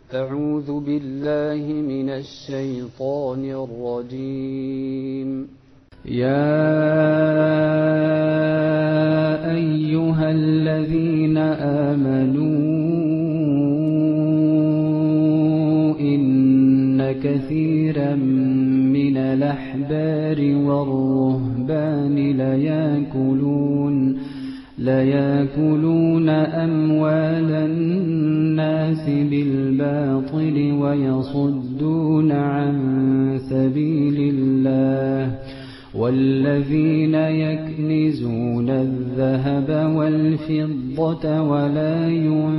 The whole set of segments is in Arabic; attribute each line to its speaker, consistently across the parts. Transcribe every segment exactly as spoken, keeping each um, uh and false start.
Speaker 1: أعوذ بالله من الشيطان الرجيم.
Speaker 2: يا أيها الذين آمنوا إن كثيرا من الأحبار والرهبان ليأكلون ليأكلون أموال الناس بالباطل ويصدون عن سبيل الله والذين يكنزون الذهب والفضة ولا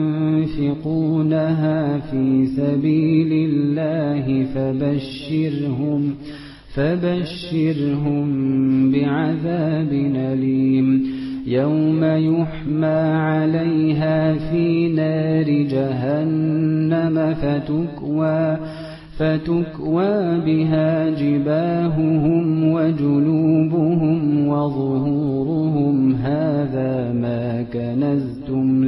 Speaker 2: ينفقونها في سبيل الله فبشرهم فبشرهم بعذاب أليم يوم يحمى عليها في نار جهنم فتكوى فتكوى بها جباههم وجنوبهم وظهورهم هذا ما كنزتم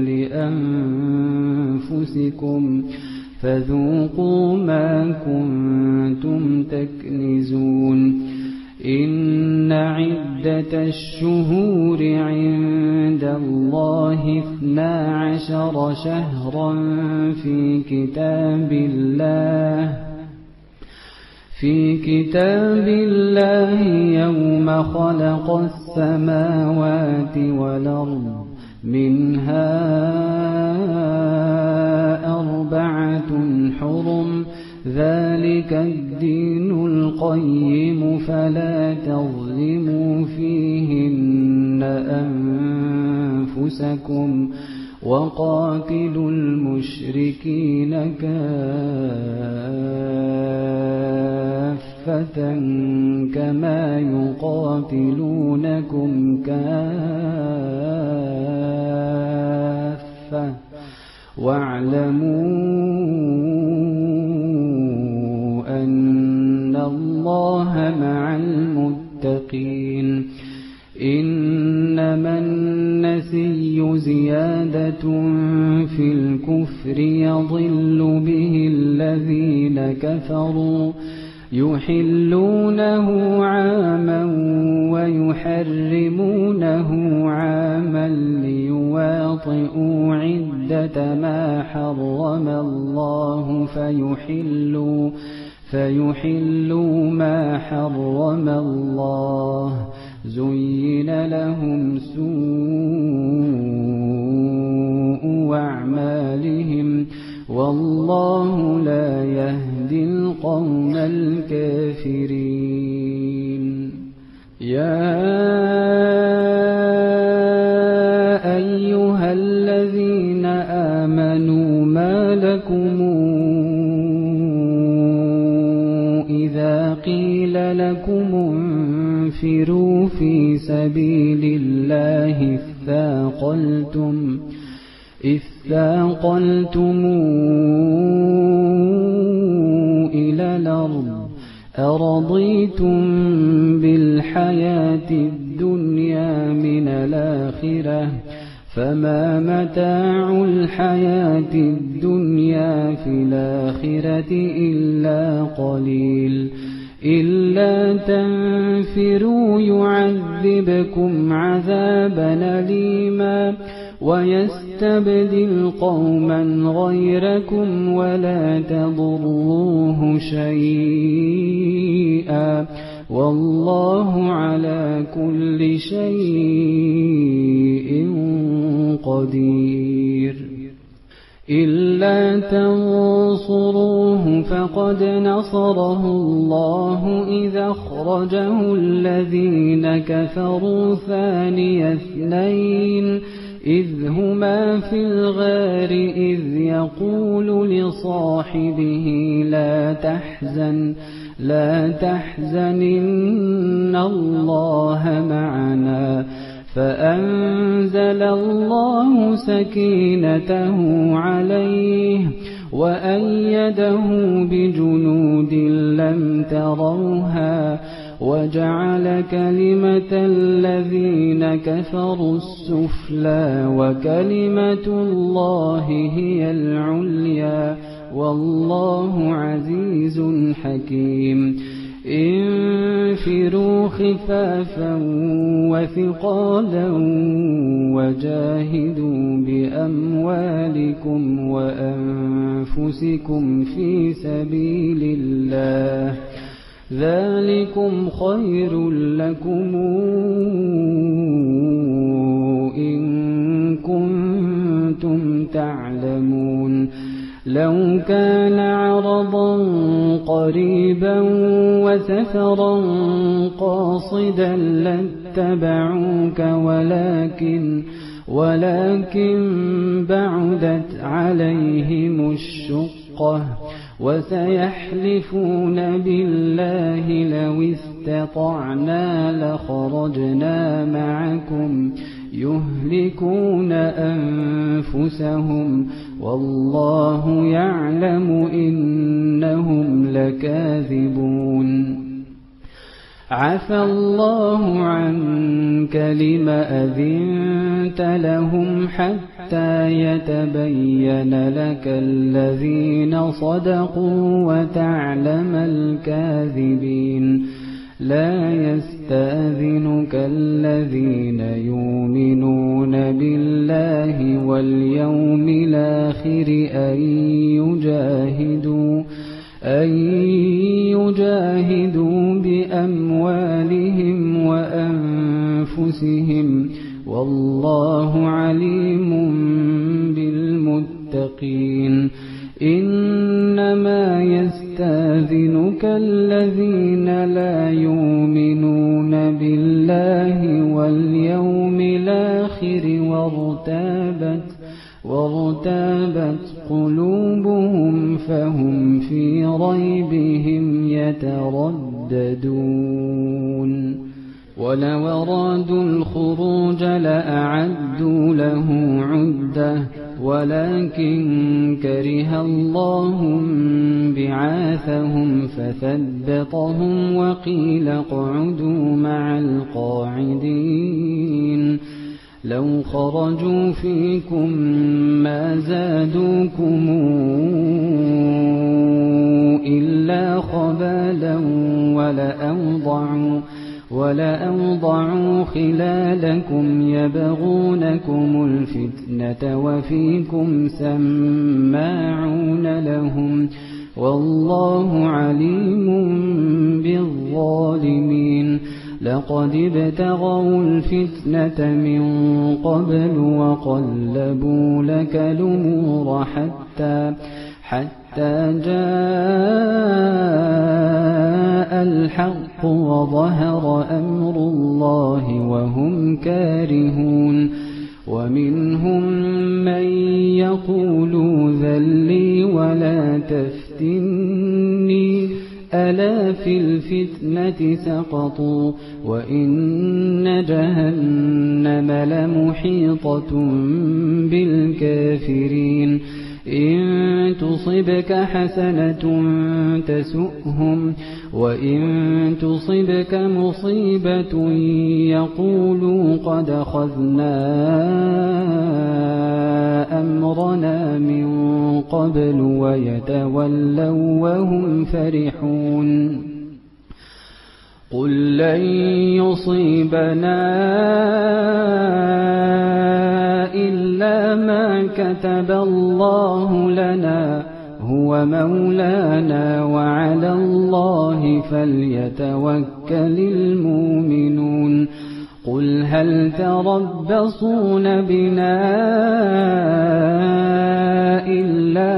Speaker 2: لأنفسكم فذوقوا ما كنتم تكنزون. إن عدة الشهور عند الله اثنا عشر شهرا في كتاب الله في كتاب الله يوم خلق السماوات والأرض منها أربعة حرم ذلك الدين القيم فلا تظلموا فيهن أنفسكم وقاتلوا المشركين كافة كما يقاتلونكم كافة واعلموا أن الله مع المتقين. إنما النسي زيادة في الكفر يضل به الذين كفروا يحلونه عاما ويحرمونه عاما ليواطئوا عدة ما حرم الله فيحلوا فيحلوا ما حرم الله زين لهم سوء أعمالهم والله لا يهدي القوم الكافرين. يا أيها الذين آمنوا ما لكم إذا قيل لكم انفروا في سبيل الله اثاقلتم اثاقلتم إلى الأرض أرضيتم بالحياة الدنيا من الآخرة فما متاع الحياة الدنيا في الآخرة إلا قليل. إلا تنفروا يعذبكم عذابا أليما ويستبدل قوما غيركم ولا تضروه شيئا والله على كل شيء قدير. إلا تنصروه فقد نصره الله إذا أخرجه الذين كفروا ثاني اثنين إذ هما في الغار إذ يقول لصاحبه لا تحزن لا تحزن إن الله معنا فأنزل الله سكينته عليه وأيده بجنود لم تروها وجعل كلمة الذين كفروا السفلى وكلمة الله هي العليا والله عزيز حكيم انفروا خفافا وثقالا وجاهدوا بأموالكم وأنفسكم في سبيل الله ذلكم خير لكم إن كنتم تعلمون لو كان عرضا قريبا وسفرا قاصدا لاتبعوك ولكن ولكن بعدت عليهم الشقة وسيحلفون بالله لو استطعنا لخرجنا معكم يهلكون أنفسهم والله يعلم إنهم لكاذبون عفى الله عنك لم أذنت لهم حتى يتبين لك الذين صدقوا وتعلم الكاذبين لا يستأذنك الذين يؤمنون بالله واليوم الآخر أن يجاهدوا أن يجاهدوا بأموالهم وأنفسهم والله عليم بالمتقين إنما يستأذنك الذين لا يؤمنون بالله واليوم الآخر وارتابت وارتابت قلوبهم فهم في ريبهم يترددون ولو أرادوا الخروج لأعدوا له عدة ولكن كره الله بعاثهم فثبطهم وقيل اقعدوا مع القاعدين لو خرجوا فيكم ما زادوكم إلا خبالا ولأوضعوا ولأوضعوا خلالكم يبغونكم الفتنة وفيكم سماعون لهم والله عليم بالظالمين لقد ابتغوا الفتنة من قبل وقلبوا لك الأمور حتى حتى جاء الحق وظهر أمر الله وهم كارهون ومنهم من يقول ذلي ولا تفتني ألا في الفتنة سقطوا وإن جهنم لمحيطة بالكافرين إن تصبك حسنة تسؤهم وإن تصبك مصيبة يقولوا قد أخذنا أمرنا من قبل ويتولوا وهم فرحون قل لن يصيبنا إلا ما كتب الله لنا هو مولانا وعلى الله فليتوكل المؤمنون قل هل تربصون بنا إلا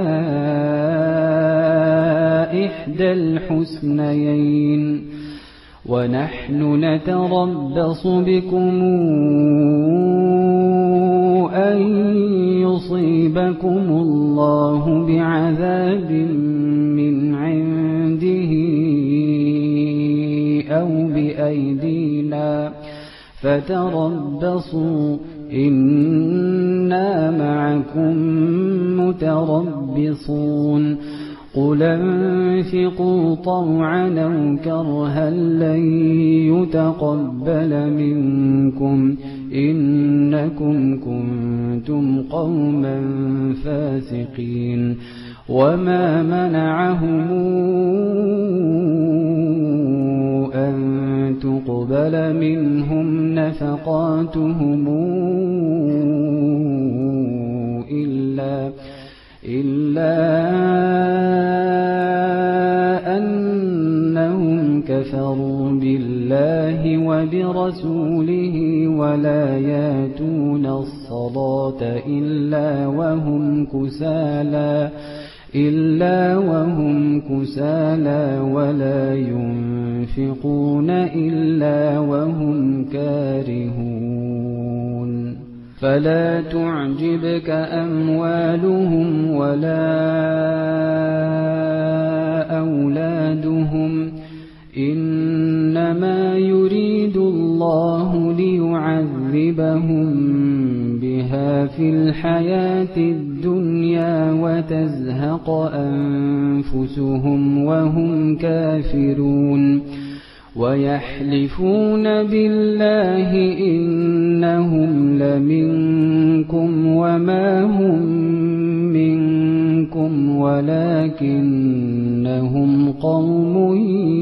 Speaker 2: إحدى الحسنيين ونحن نتربص بكم أن يصيبكم الله بعذاب من عنده أو بأيدينا فتربصوا إنا معكم متربصون قل انفقوا طوعا أو كرها لن يتقبل منكم إنكم كنتم قوما فاسقين وما منعهم أن تقبل منهم نفقاتهم إلا إلا أنهم كفروا بالله وبرسوله ولا يأتون الصلاة إلا وهم كسالى إلا وهم كسالى ولا ينفقون إلا وهم كارهون فلا تعجبك أموالهم ولا أولادهم إنما يريد الله ليعذبهم بها في الحياة الدنيا وتزهق أنفسهم وهم كافرون ويحلفون بالله إنهم لمنكم وما هم منكم ولكنهم قوم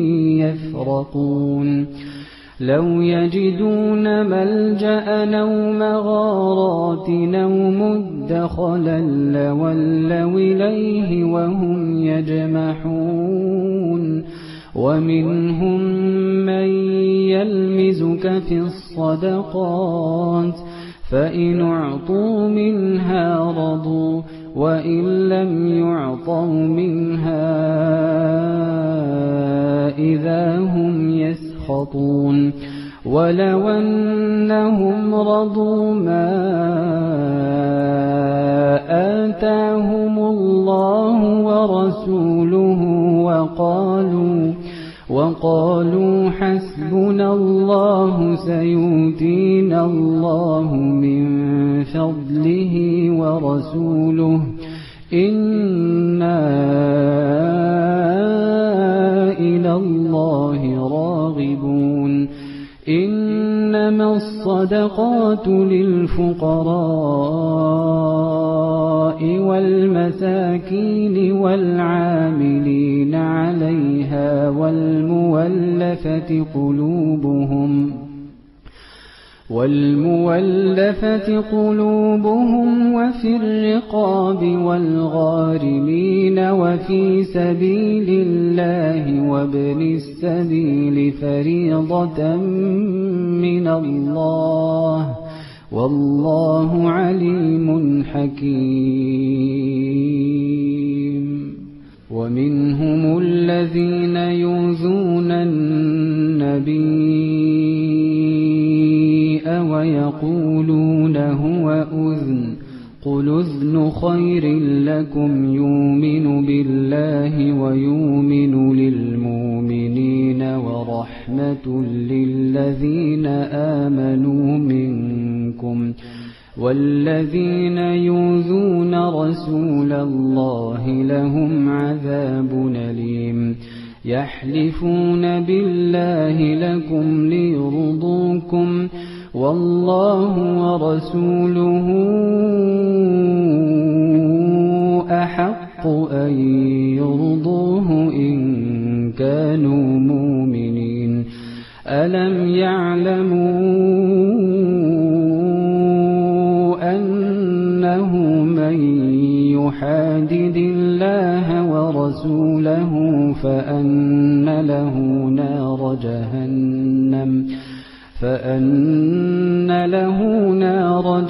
Speaker 2: يفرقون لو يجدون ملجأ أو مغارات أو مدخلا لولوا إليه وهم يجمحون ومنهم من يلمزك في الصدقات فإن أعطوا منها رضوا وإن لم يعطوا منها إذا هم يسخطون ولو أنهم رضوا ما آتاهم الله ورسوله وقالوا وقالوا حسبنا الله سيؤتينا الله من فضله ورسوله إنا إلى الله راغبون إنما الصدقات للفقراء والمساكين والعاملين عليها والمولفة قلوبهم والمولفة قلوبهم وفي الرقاب والغارمين وفي سبيل الله وابن السبيل فريضة من الله والله عليم حكيم ومنهم الذين يؤذون النبي ويقولون هو أذن قل أذن خير لكم يؤمن بالله ويؤمن للمؤمنين ورحمة للذين آمنوا منكم والذين يؤذون رسول الله لهم عذاب أليم يحلفون بالله لكم ليرضوكم والله ورسوله أحق أن يرضوه إن كانوا مؤمنين ألم يعلموا أنه من يحادد الله ورسوله فأن له نار جهنم فأن له نار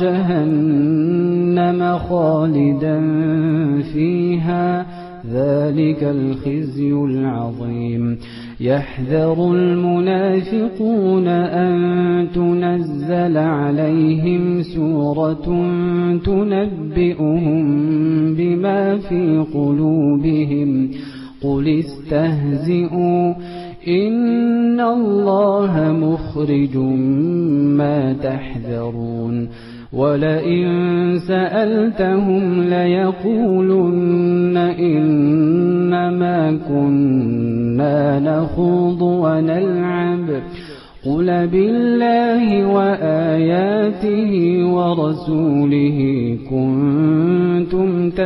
Speaker 2: جهنم خالدا فيها ذلك الخزي العظيم يحذر المنافقون أن تنزل عليهم سورة تنبئهم بما في قلوبهم قل استهزئوا إن الله مخرج ما تحذرون ولئن سألتهم ليقولن إنما كنا نخوض ونلعب قل بالله وآياته ورسوله كنتم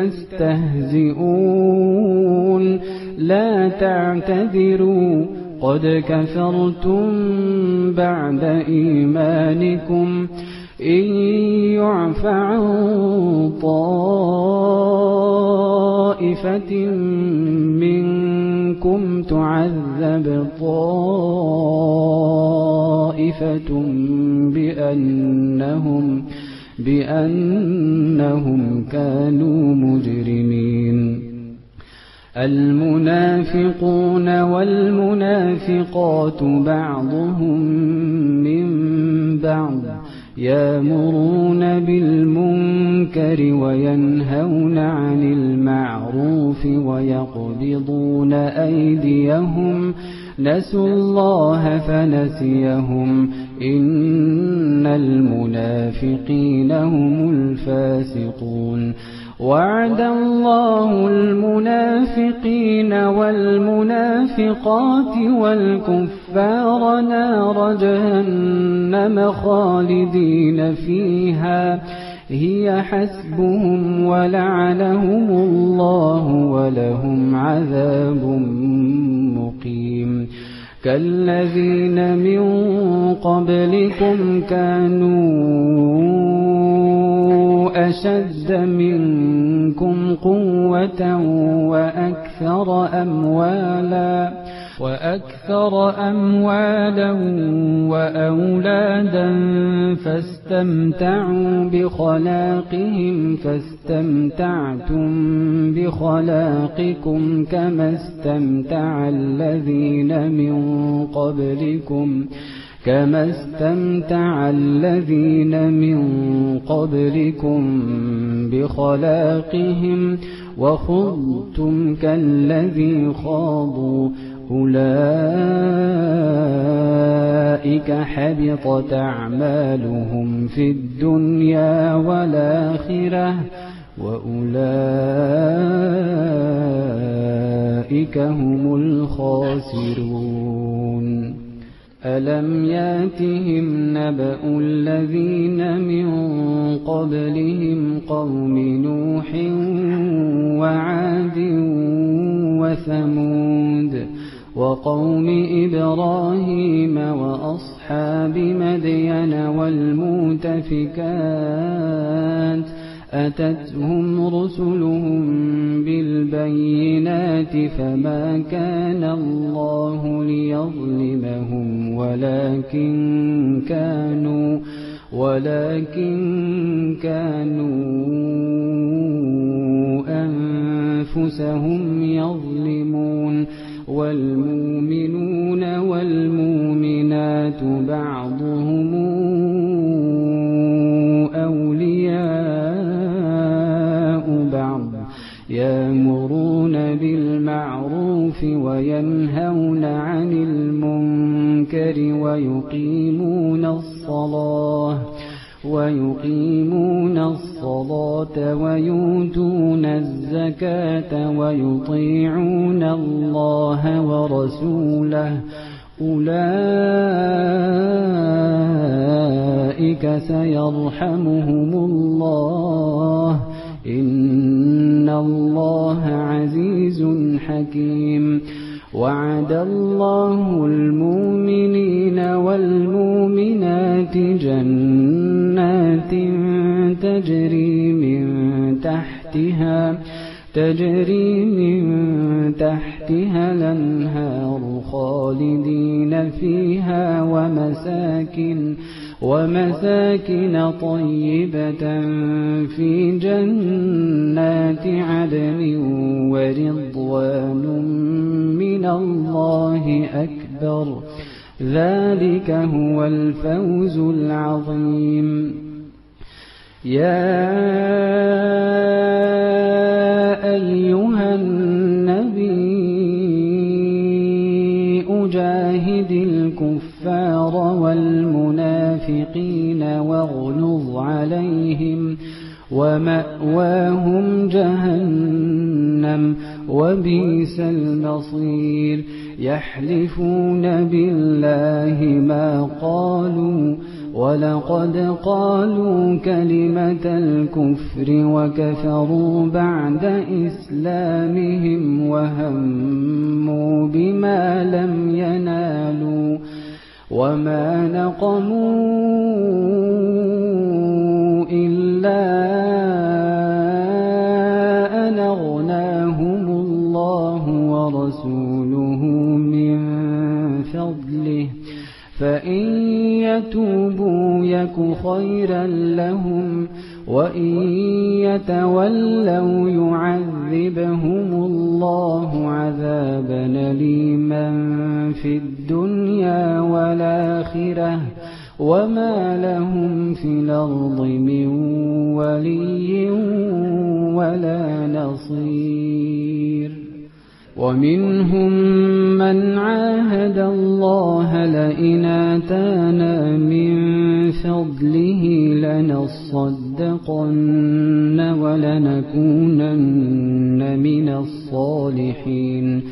Speaker 2: تستهزئون لا تعتذروا قد كفرتم بعد إيمانكم إن يعف عن طائفة منكم تعذب طائفة بأنهم, بأنهم كانوا مجرمين. المنافقون والمنافقات بعضهم من بعض يأمرون بالمنكر وينهون عن المعروف ويقبضون أيديهم نسوا الله فنسيهم إن المنافقين هم الفاسقون. وعد الله المنافقين والمنافقات والكفار نار جهنم خالدين فيها هي حسبهم ولعنهم الله ولهم عذاب مقيم. كالذين من قبلكم كانوا أشد منكم قوة وأكثر أموالا وأكثر أموالا وأولادا فاستمتعوا بخلاقهم فاستمتعتم بخلاقكم كما استمتع الذين من قبلكم كما استمتع الذين من قبلكم بخلاقهم وخضتم كالذي خاضوا أولئك حبطت أعمالهم في الدنيا والآخرة وأولئك هم الخاسرون. ألم ياتهم نبأ الذين من قبلهم قوم نوح وعاد وثمود وقوم إبراهيم وأصحاب مدين والمؤتفكات أتتهم رسلهم بالبينات فما كان الله ليظلمهم ولكن كانوا ولكن كانوا أنفسهم يظلمون. والمؤمنون والمؤمنات بعضهم أولياء بعض يأمرون بالمعروف وينهون عن المنكر ويقيمون الصلاة ويقيمون الصلاة ويؤتون الزكاة ويطيعون الله ورسوله أولئك سيرحمهم الله إن الله عزيز حكيم. وعد الله المؤمنين والمؤمنات جنات تجري من تحتها تجري من تحتها الأنهار خالدين فيها ومساكن ومساكن طيبة في جنات عدن ورضوان من الله أكبر ذلك هو الفوز العظيم. يا أيها النبي جاهد الكفار والمنافقين واغلظ عليهم ومأواهم جهنم وبئس المصير. يحلفون بالله ما قالوا ولقد قالوا كلمة الكفر وكفروا بعد إسلامهم وهموا بما لم ينالوا وما نقموا إلا أن أغناهم الله ورسوله من فضله فإن يتوبوا يك خيرا لهم وإن يتولوا يعذبهم الله عذابا أليما في الدنيا والآخرة وما لهم في الأرض من ولي ولا نصير. ومنهم من عاهد الله لئن آتانا من فضله لنصدقن ولنكونن من الصالحين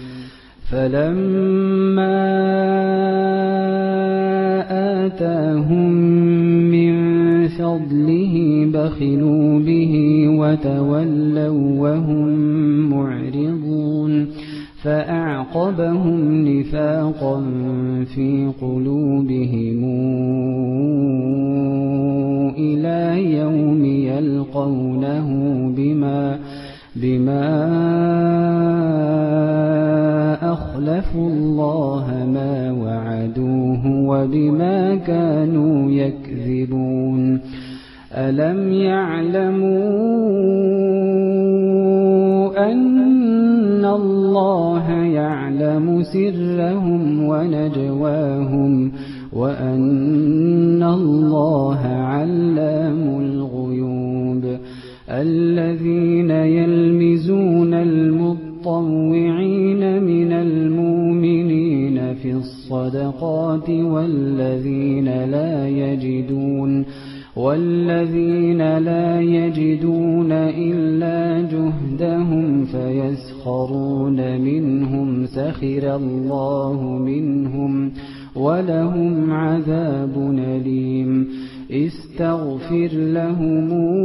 Speaker 2: فلما آتاهم من فضله بخلوا به وتولوا وهم معرضون فأعقبهم نفاقا في قلوبهم إلى يوم يلقونه بما بما أخلفوا الله ما وعدوه وبما كانوا يكذبون. ألم يعلموا أن الله يعلم سرهم ونجواهم وأن الله علام الغيوب. الذين يلمزون المطوعين من المؤمنين في الصدقات والذين لا يجدون والذين لا يجدون إلا جهدهم فيسخرون منهم سخر الله منهم ولهم عذاب أليم. استغفر لهم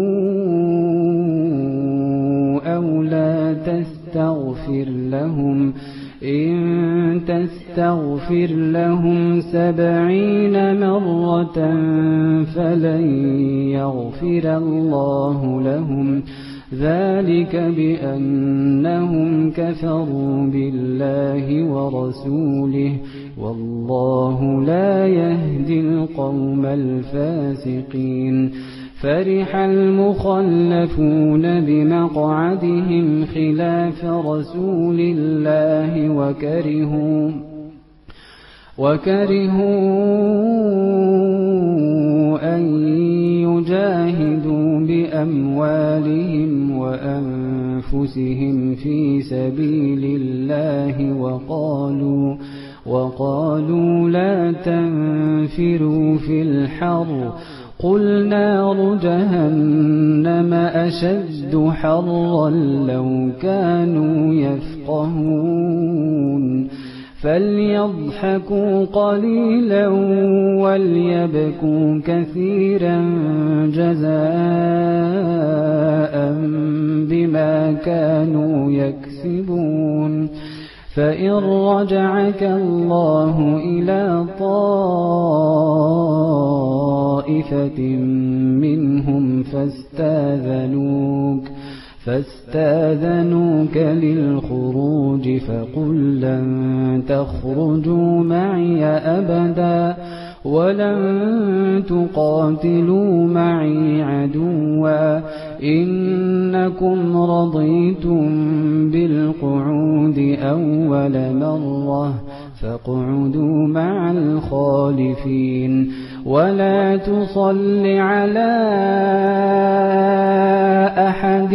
Speaker 2: أو لا تستغفر لهم إن تستغفر لهم سبعين مرة فلن يغفر الله لهم ذلك بأنهم كفروا بالله ورسوله والله لا يهدي القوم الفاسقين. فرح المخلفون بمقعدهم خلاف رسول الله وكرهوا وكرهوا أن يجاهدوا بأموالهم وأنفسهم في سبيل الله وقالوا وقالوا لا تنفروا في الحر قل نار جهنم أشد حرا لو كانوا يفقهون. فليضحكوا قليلا وليبكوا كثيرا جزاء بما كانوا يكسبون. فإن رجعك الله إلى طائفة منهم فاستاذنوك فاستاذنوك للخروج فقل لن تخرجوا معي أبدا ولن تقاتلوا معي عدوا إنكم رضيتم بالقعود أول مرة فاقعدوا مع الخالفين ولا تصل على أحد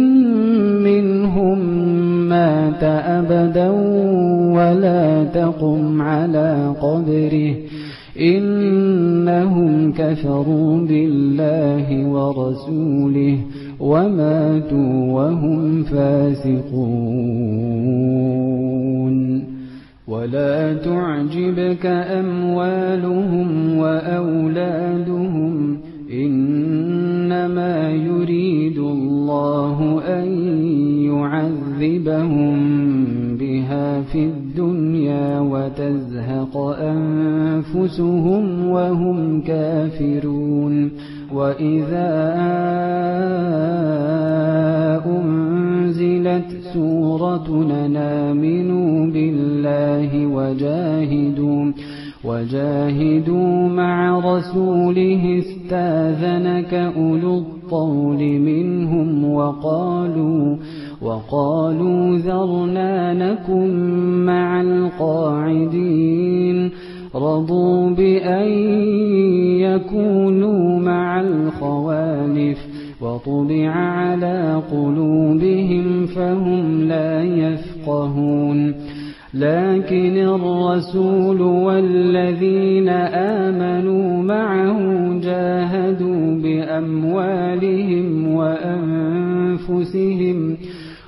Speaker 2: منهم مات أبدا ولا تقم على قبره إنهم كفروا بالله ورسوله وماتوا وهم فاسقون. ولا تعجبك أموالهم وأولادهم إنما يريد الله أن يعذبهم بها في الدنيا وتزهق أنفسهم وهم كافرون وإذا أنزلت سورة آمنوا بالله وجاهدوا وجاهدوا مع رسوله استاذنك أولو الطول منهم وقالوا وقالوا ذرنا نكن مع القاعدين رضوا بأن يكونوا مع الخوالف وطبع على قلوبهم فهم لا يفقهون لكن الرسول والذين آمنوا معه جاهدوا بأموالهم وأنفسهم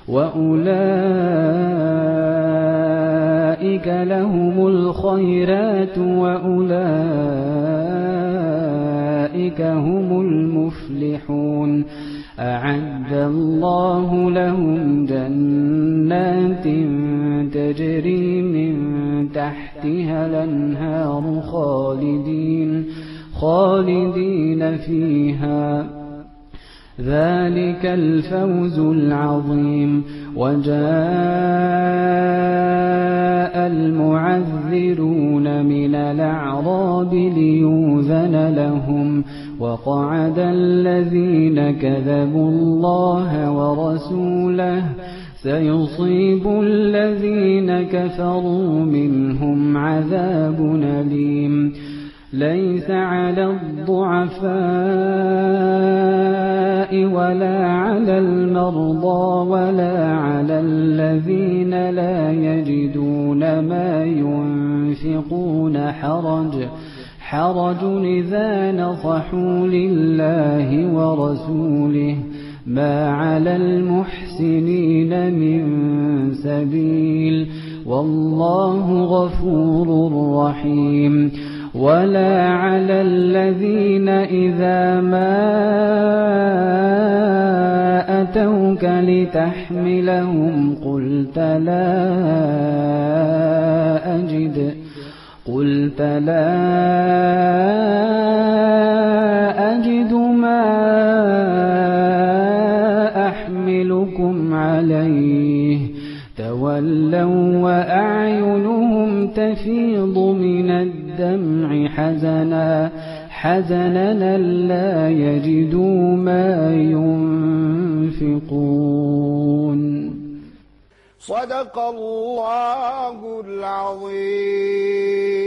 Speaker 2: وأولئك لهم الخيرات وأولئك هم المفلحون أعد الله لهم جنات تجري من تحتها الأنهار خالدين خالدين فيها ذلك الفوز العظيم وجاء المعذرون من الأعراب ليؤذن لهم وقعد الذين كذبوا الله ورسوله سيصيب الذين كفروا منهم عذاب أليم ليس على الضعفاء ولا على المرضى ولا على الذين لا يجدون ما ينفقون حرج حرج إذا نصحوا لله ورسوله ما على المحسنين من سبيل والله غفور رحيم ولا على الذين إذا ما أتوك لتحملهم قلت لا أجد قلت لا أجد ما أحملكم عليه تولوا وأعينهم تفيض من الدمع حزنا حزنا لا يجدوا ما ينفقون
Speaker 3: صدق الله العظيم.